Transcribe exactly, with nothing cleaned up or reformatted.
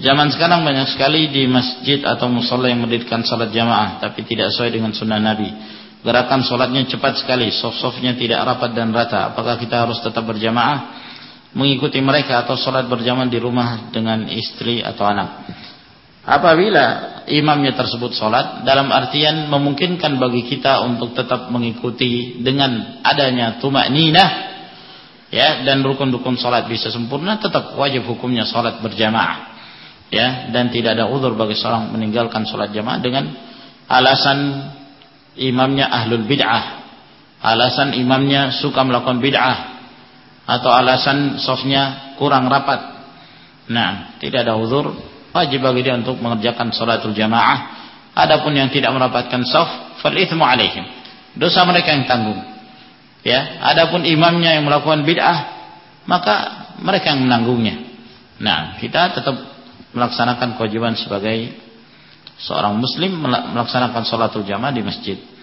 Zaman sekarang banyak sekali di masjid atau musola yang mendirikan salat jamaah tapi tidak sesuai dengan sunnah Nabi. Gerakan salatnya cepat sekali, saf-safnya tidak rapat dan rata. Apakah kita harus tetap berjamaah mengikuti mereka atau salat berjamaah di rumah dengan istri atau anak? Apabila imamnya tersebut salat dalam artian memungkinkan bagi kita untuk tetap mengikuti dengan adanya tumakninah, ya, dan rukun-rukun salat bisa sempurna, tetap wajib hukumnya salat berjamaah. Ya, dan tidak ada uzur bagi seorang meninggalkan salat jamaah dengan alasan imamnya ahlul bid'ah, alasan imamnya suka melakukan bid'ah, atau alasan safnya kurang rapat. Nah, tidak ada uzur, wajib bagi dia untuk mengerjakan salatul jamaah. Adapun yang tidak merapatkan saf, fal itsmu alaihim, dosa mereka yang tanggung. Ya, adapun imamnya yang melakukan bid'ah, maka mereka yang menanggungnya. Nah, kita tetap melaksanakan kewajiban sebagai seorang muslim melaksanakan salatul jamaah di masjid.